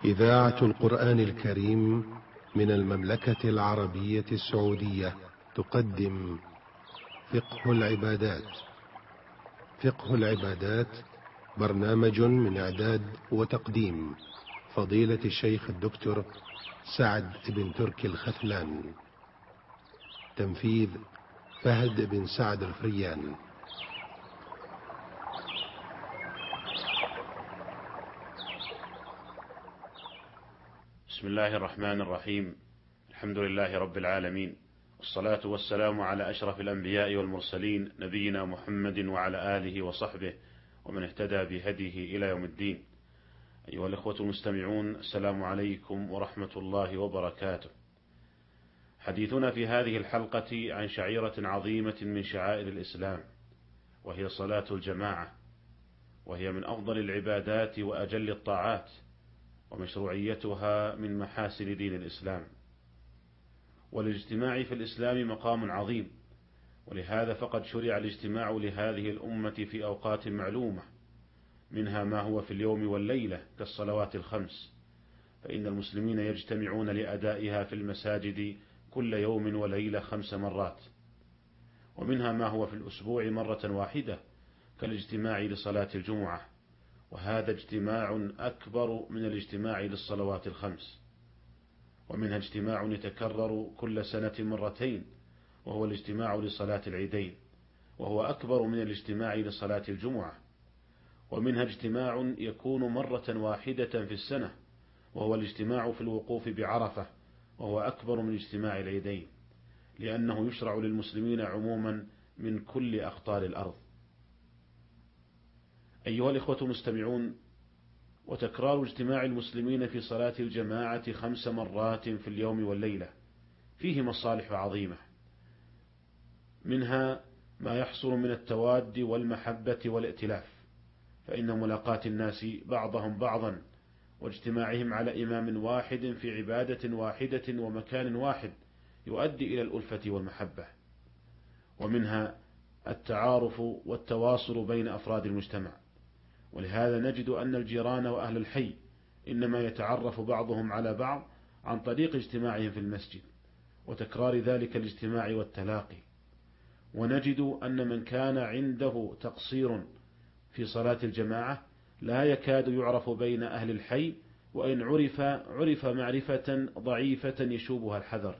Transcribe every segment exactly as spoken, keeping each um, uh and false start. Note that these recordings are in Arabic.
إذاعة القرآن الكريم من المملكة العربية السعودية تقدم فقه العبادات. فقه العبادات برنامج من إعداد وتقديم فضيلة الشيخ الدكتور سعد بن تركي الختلان. تنفيذ فهد بن سعد الفريان. بسم الله الرحمن الرحيم. الحمد لله رب العالمين، والصلاة والسلام على أشرف الأنبياء والمرسلين، نبينا محمد وعلى آله وصحبه ومن اهتدى بهديه إلى يوم الدين. أيها الأخوة المستمعون، السلام عليكم ورحمة الله وبركاته. حديثنا في هذه الحلقة عن شعيرة عظيمة من شعائر الإسلام، وهي صلاة الجماعة، وهي من أفضل العبادات وأجل الطاعات، ومشروعيتها من محاسن دين الإسلام. والاجتماع في الإسلام مقام عظيم، ولهذا فقد شرع الاجتماع لهذه الأمة في أوقات معلومة، منها ما هو في اليوم والليلة كالصلوات الخمس، فإن المسلمين يجتمعون لأدائها في المساجد كل يوم وليلة خمس مرات، ومنها ما هو في الأسبوع مرة واحدة كالاجتماع لصلاة الجمعة، وهذا اجتماع أكبر من الاجتماع للصلوات الخمس. ومنها اجتماع يتكرر كل سنة مرتين، وهو الاجتماع لصلاة العيدين، وهو أكبر من الاجتماع لصلاة الجمعة. ومنها اجتماع يكون مرة واحدة في السنة، وهو الاجتماع في الوقوف بعرفة، وهو أكبر من اجتماع العيدين، لأنه يشرع للمسلمين عموما من كل أقطار الأرض. أيها الإخوة المستمعون، وتكرار اجتماع المسلمين في صلاة الجماعة خمس مرات في اليوم والليلة فيه مصالح عظيمة، منها ما يحصل من التواد والمحبة والائتلاف، فإن ملاقاة الناس بعضهم بعضا واجتماعهم على إمام واحد في عبادة واحدة ومكان واحد يؤدي إلى الألفة والمحبة. ومنها التعارف والتواصل بين أفراد المجتمع، ولهذا نجد أن الجيران وأهل الحي إنما يتعرف بعضهم على بعض عن طريق اجتماعهم في المسجد وتكرار ذلك الاجتماع والتلاقي. ونجد أن من كان عنده تقصير في صلاة الجماعة لا يكاد يعرف بين أهل الحي، وإن عرف عرف معرفة ضعيفة يشوبها الحذر.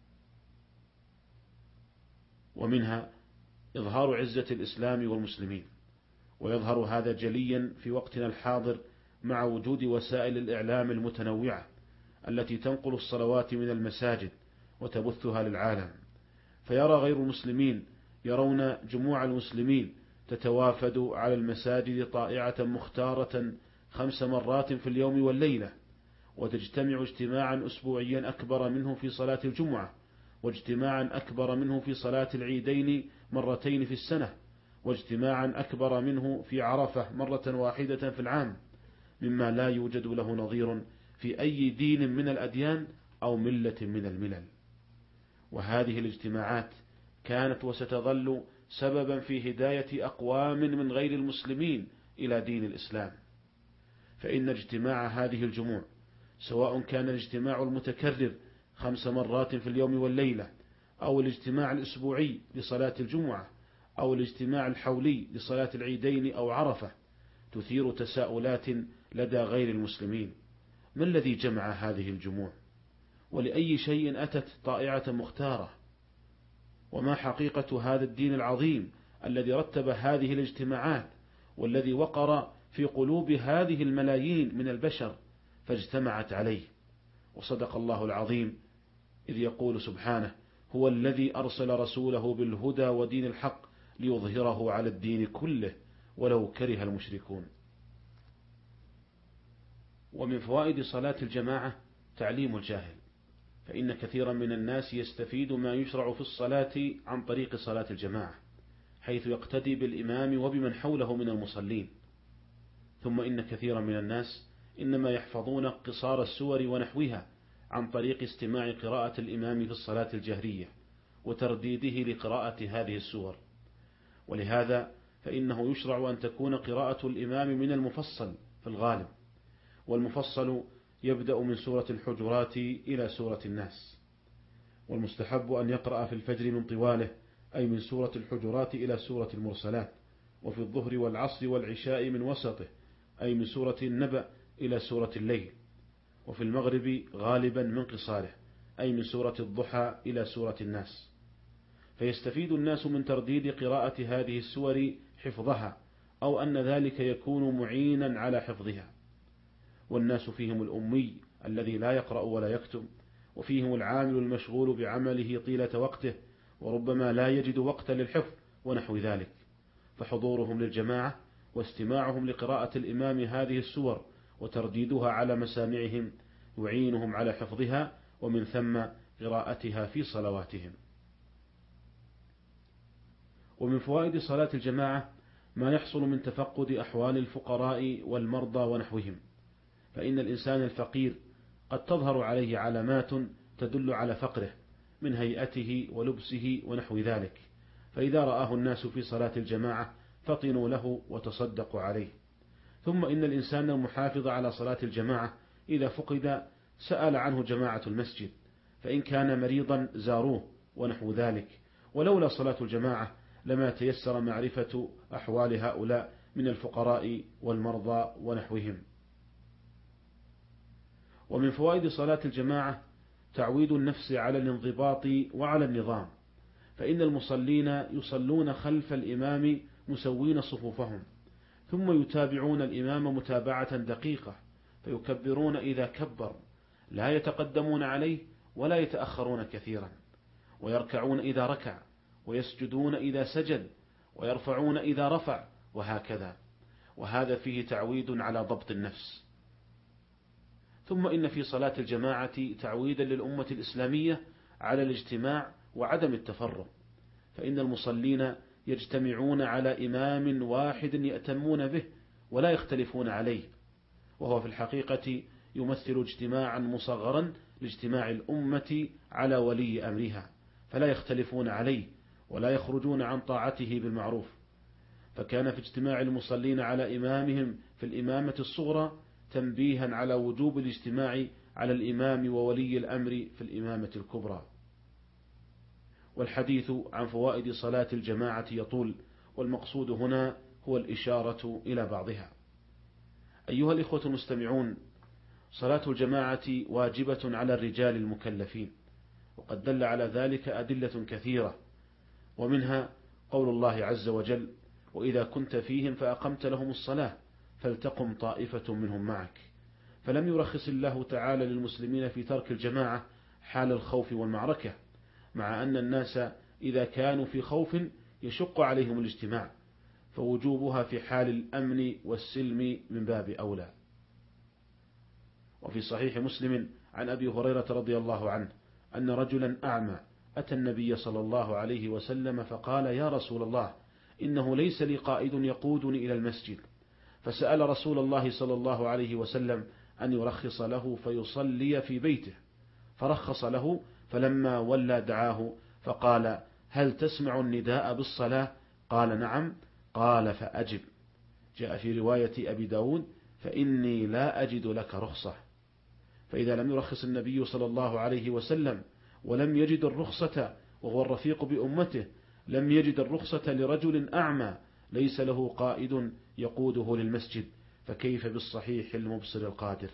ومنها إظهار عزة الإسلام والمسلمين، ويظهر هذا جليا في وقتنا الحاضر مع وجود وسائل الإعلام المتنوعة التي تنقل الصلوات من المساجد وتبثها للعالم، فيرى غير المسلمين يرون جموع المسلمين تتوافد على المساجد طائعة مختارة خمس مرات في اليوم والليلة، وتجتمع اجتماعا أسبوعيا أكبر منه في صلاة الجمعة، واجتماعا أكبر منه في صلاة العيدين مرتين في السنة، واجتماعا أكبر منه في عرفة مرة واحدة في العام، مما لا يوجد له نظير في أي دين من الأديان أو ملة من الملل. وهذه الاجتماعات كانت وستظل سببا في هداية أقوام من غير المسلمين إلى دين الإسلام، فإن اجتماع هذه الجموع، سواء كان الاجتماع المتكرر خمس مرات في اليوم والليلة، أو الاجتماع الأسبوعي لصلاة الجمعة، أو الاجتماع الحولي لصلاة العيدين أو عرفة، تثير تساؤلات لدى غير المسلمين: ما الذي جمع هذه الجموع؟ ولأي شيء أتت طائعة مختارة؟ وما حقيقة هذا الدين العظيم الذي رتب هذه الاجتماعات، والذي وقر في قلوب هذه الملايين من البشر فاجتمعت عليه؟ وصدق الله العظيم إذ يقول سبحانه: هو الذي أرسل رسوله بالهدى ودين الحق ليظهره على الدين كله ولو كره المشركون. ومن فوائد صلاة الجماعة تعليم الجاهل، فإن كثيرا من الناس يستفيد ما يشرع في الصلاة عن طريق صلاة الجماعة، حيث يقتدي بالإمام وبمن حوله من المصلين. ثم إن كثيرا من الناس إنما يحفظون قصار السور ونحوها عن طريق استماع قراءة الإمام في الصلاة الجهرية وترديده لقراءة هذه السور، ولهذا فإنه يشرع أن تكون قراءة الإمام من المفصل في الغالب، والمفصل يبدأ من سورة الحجرات إلى سورة الناس. والمستحب أن يقرأ في الفجر من طواله، أي من سورة الحجرات إلى سورة المرسلات، وفي الظهر والعصر والعشاء من وسطه، أي من سورة النبأ إلى سورة الليل، وفي المغرب غالبا من قصاره، أي من سورة الضحى إلى سورة الناس. فيستفيد الناس من ترديد قراءة هذه السور حفظها، أو أن ذلك يكون معينا على حفظها. والناس فيهم الأمي الذي لا يقرأ ولا يكتب، وفيهم العامل المشغول بعمله طيلة وقته، وربما لا يجد وقتا للحفظ ونحو ذلك. فحضورهم للجماعة واستماعهم لقراءة الإمام هذه السور وترديدها على مسامعهم يعينهم على حفظها، ومن ثم قراءتها في صلواتهم. ومن فوائد صلاة الجماعة ما يحصل من تفقد أحوال الفقراء والمرضى ونحوهم، فإن الإنسان الفقير قد تظهر عليه علامات تدل على فقره من هيئته ولبسه ونحو ذلك، فإذا رآه الناس في صلاة الجماعة فطنوا له وتصدقوا عليه. ثم إن الإنسان المحافظ على صلاة الجماعة إذا فقد سأل عنه جماعة المسجد، فإن كان مريضا زاروه ونحو ذلك، ولولا صلاة الجماعة لما تيسر معرفة أحوال هؤلاء من الفقراء والمرضى ونحوهم. ومن فوائد صلاة الجماعة تعويد النفس على الانضباط وعلى النظام، فإن المصلين يصلون خلف الإمام مسوين صفوفهم، ثم يتابعون الإمام متابعة دقيقة، فيكبرون إذا كبر، لا يتقدمون عليه ولا يتأخرون كثيرا، ويركعون إذا ركع، ويسجدون إذا سجد، ويرفعون إذا رفع، وهكذا. وهذا فيه تعويد على ضبط النفس. ثم إن في صلاة الجماعة تعويدا للأمة الإسلامية على الاجتماع وعدم التفرق، فإن المصلين يجتمعون على إمام واحد يأتمون به ولا يختلفون عليه، وهو في الحقيقة يمثل اجتماعا مصغرا لاجتماع الأمة على ولي أمرها، فلا يختلفون عليه ولا يخرجون عن طاعته بالمعروف. فكان في اجتماع المصلين على إمامهم في الإمامة الصغرى تنبيها على وجوب الاجتماع على الإمام وولي الأمر في الإمامة الكبرى. والحديث عن فوائد صلاة الجماعة يطول، والمقصود هنا هو الإشارة إلى بعضها. أيها الإخوة المستمعون، صلاة الجماعة واجبة على الرجال المكلفين، وقد دل على ذلك أدلة كثيرة، ومنها قول الله عز وجل: وإذا كنت فيهم فأقمت لهم الصلاة فلتقم طائفة منهم معك. فلم يرخص الله تعالى للمسلمين في ترك الجماعة حال الخوف والمعركة، مع أن الناس إذا كانوا في خوف يشق عليهم الاجتماع، فوجوبها في حال الأمن والسلم من باب أولى. وفي صحيح مسلم عن أبي هريرة رضي الله عنه أن رجلا أعمى أتى النبي صلى الله عليه وسلم فقال: يا رسول الله، إنه ليس لي قائد يقودني إلى المسجد. فسأل رسول الله صلى الله عليه وسلم أن يرخص له فيصلي في بيته، فرخص له، فلما ولى دعاه فقال: هل تسمع النداء بالصلاة؟ قال: نعم. قال: فأجب. جاء في رواية أبي داود: فإني لا أجد لك رخصة. فإذا لم يرخص النبي صلى الله عليه وسلم ولم يجد الرخصة وهو الرفيق بأمته، لم يجد الرخصة لرجل أعمى ليس له قائد يقوده للمسجد، فكيف بالصحيح المبصر القادر؟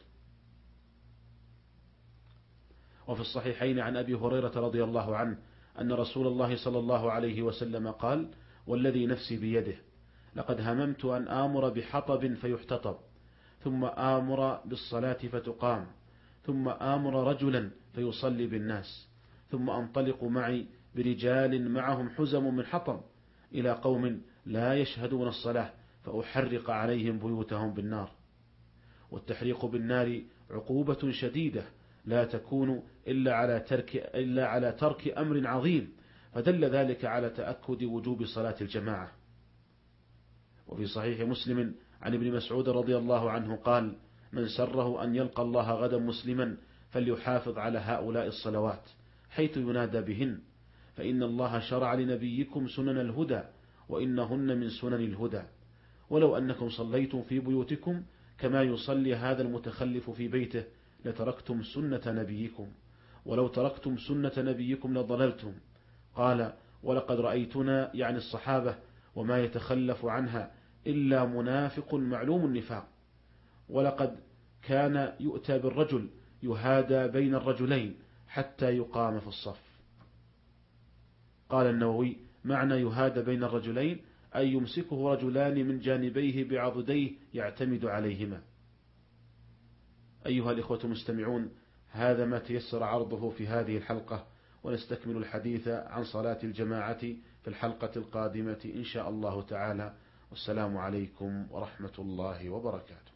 وفي الصحيحين عن أبي هريرة رضي الله عنه أن رسول الله صلى الله عليه وسلم قال: والذي نفسي بيده لقد هممت أن آمر بحطب فيحتطب، ثم آمر بالصلاة فتقام، ثم آمر رجلا فيصلي بالناس، ثم أنطلق معي برجال معهم حزم من حطب إلى قوم لا يشهدون الصلاة فأحرق عليهم بيوتهم بالنار. والتحريق بالنار عقوبة شديدة لا تكون إلا على ترك, إلا على ترك أمر عظيم، فدل ذلك على تأكد وجوب صلاة الجماعة. وفي صحيح مسلم عن ابن مسعود رضي الله عنه قال: من سره أن يلقى الله غدا مسلما فليحافظ على هؤلاء الصلوات حيث ينادى بهن، فإن الله شرع لنبيكم سنن الهدى وإنهن من سنن الهدى، ولو أنكم صليتم في بيوتكم كما يصلي هذا المتخلف في بيته لتركتم سنة نبيكم، ولو تركتم سنة نبيكم لضللتم. قال: ولقد رأيتنا، يعني الصحابة، وما يتخلف عنها إلا منافق معلوم النفاق، ولقد كان يؤتى بالرجل يهادى بين الرجلين حتى يقام في الصف. قال النووي: معنى يهادى بين الرجلين أي يمسكه رجلان من جانبيه بعضديه يعتمد عليهما. أيها الإخوة المستمعون، هذا ما تيسر عرضه في هذه الحلقة، ونستكمل الحديث عن صلاة الجماعة في الحلقة القادمة إن شاء الله تعالى. والسلام عليكم ورحمة الله وبركاته.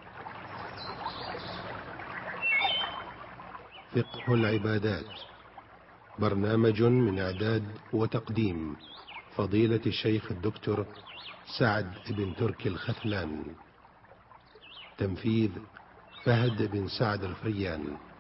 فقه العبادات، برنامج من إعداد وتقديم فضيلة الشيخ الدكتور سعد بن تركي الخثلان، تنفيذ فهد بن سعد الفريان.